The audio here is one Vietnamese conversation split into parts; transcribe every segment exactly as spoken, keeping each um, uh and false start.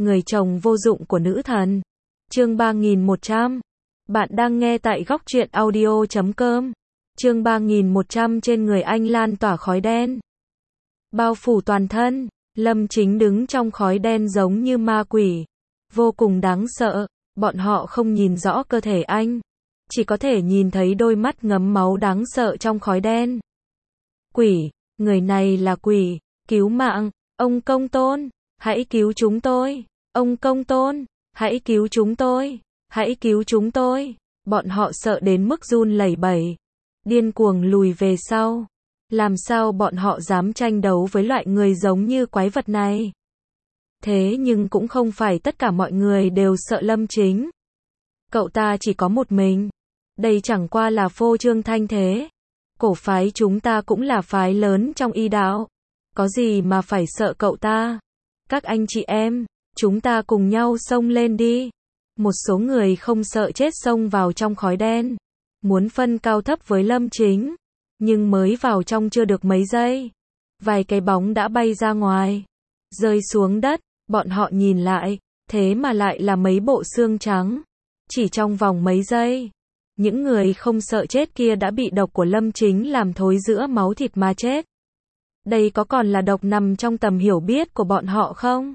người chồng vô dụng của nữ thần. Chương ba nghìn một trăm. Bạn đang nghe tại góc truyện audio chấm com. Chương ba nghìn một trăm. Trên người anh lan tỏa khói đen, bao phủ toàn thân. Lâm Chính đứng trong khói đen giống như ma quỷ, vô cùng đáng sợ. Bọn họ không nhìn rõ cơ thể anh, chỉ có thể nhìn thấy đôi mắt ngấm máu đáng sợ trong khói đen. Quỷ, người này là quỷ, cứu mạng, ông Công Tôn, hãy cứu chúng tôi, ông Công Tôn, hãy cứu chúng tôi, hãy cứu chúng tôi. Bọn họ sợ đến mức run lẩy bẩy, điên cuồng lùi về sau. Làm sao bọn họ dám tranh đấu với loại người giống như quái vật này? Thế nhưng cũng không phải tất cả mọi người đều sợ Lâm Chính. Cậu ta chỉ có một mình. Đây chẳng qua là phô trương thanh thế. Cổ phái chúng ta cũng là phái lớn trong y đạo. Có gì mà phải sợ cậu ta? Các anh chị em, chúng ta cùng nhau xông lên đi. Một số người không sợ chết xông vào trong khói đen, muốn phân cao thấp với Lâm Chính. Nhưng mới vào trong chưa được mấy giây, vài cái bóng đã bay ra ngoài, rơi xuống đất. Bọn họ nhìn lại, thế mà lại là mấy bộ xương trắng. Chỉ trong vòng mấy giây, những người không sợ chết kia đã bị độc của Lâm Chính làm thối giữa máu thịt mà chết. Đây có còn là độc nằm trong tầm hiểu biết của bọn họ không?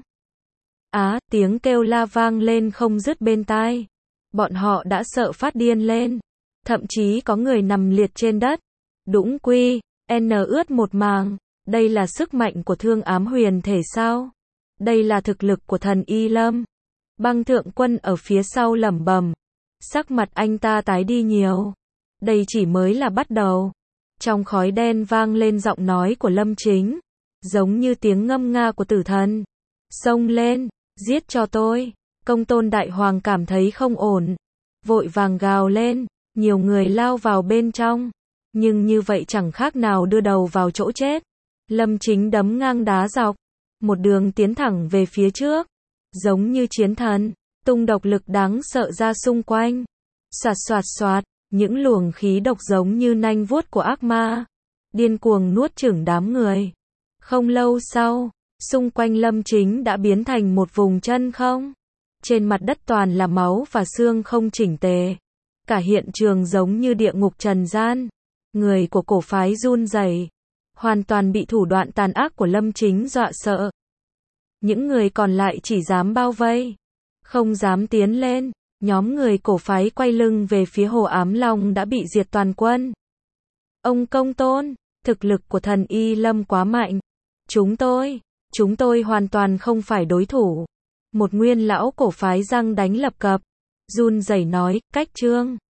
Á, tiếng kêu la vang lên không dứt bên tai. Bọn họ đã sợ phát điên lên. Thậm chí có người nằm liệt trên đất. Đũng quy, N ướt một màng. Đây là sức mạnh của Thương Ám Huyền thể sao? Đây là thực lực của thần Y Lâm. Băng Thượng Quân ở phía sau lẩm bẩm. Sắc mặt anh ta tái đi nhiều. Đây chỉ mới là bắt đầu. Trong khói đen vang lên giọng nói của Lâm Chính, giống như tiếng ngâm nga của tử thần. Xông lên, giết cho tôi. Công Tôn Đại Hoàng cảm thấy không ổn, vội vàng gào lên. Nhiều người lao vào bên trong, nhưng như vậy chẳng khác nào đưa đầu vào chỗ chết. Lâm Chính đấm ngang đá dọc, một đường tiến thẳng về phía trước, giống như chiến thần, tung độc lực đáng sợ ra xung quanh. Xoạt xoạt xoạt, những luồng khí độc giống như nanh vuốt của ác ma, điên cuồng nuốt chửng đám người. Không lâu sau, xung quanh Lâm Chính đã biến thành một vùng chân không. Trên mặt đất toàn là máu và xương không chỉnh tề. Cả hiện trường giống như địa ngục trần gian. Người của cổ phái run rẩy, hoàn toàn bị thủ đoạn tàn ác của Lâm Chính dọa sợ. Những người còn lại chỉ dám bao vây, không dám tiến lên. Nhóm người cổ phái quay lưng về phía Hồ Ám Long đã bị diệt toàn quân. Ông Công Tôn, thực lực của thần Y Lâm quá mạnh. Chúng tôi, chúng tôi hoàn toàn không phải đối thủ. Một nguyên lão cổ phái răng đánh lập cập, run rẩy nói, cách trương.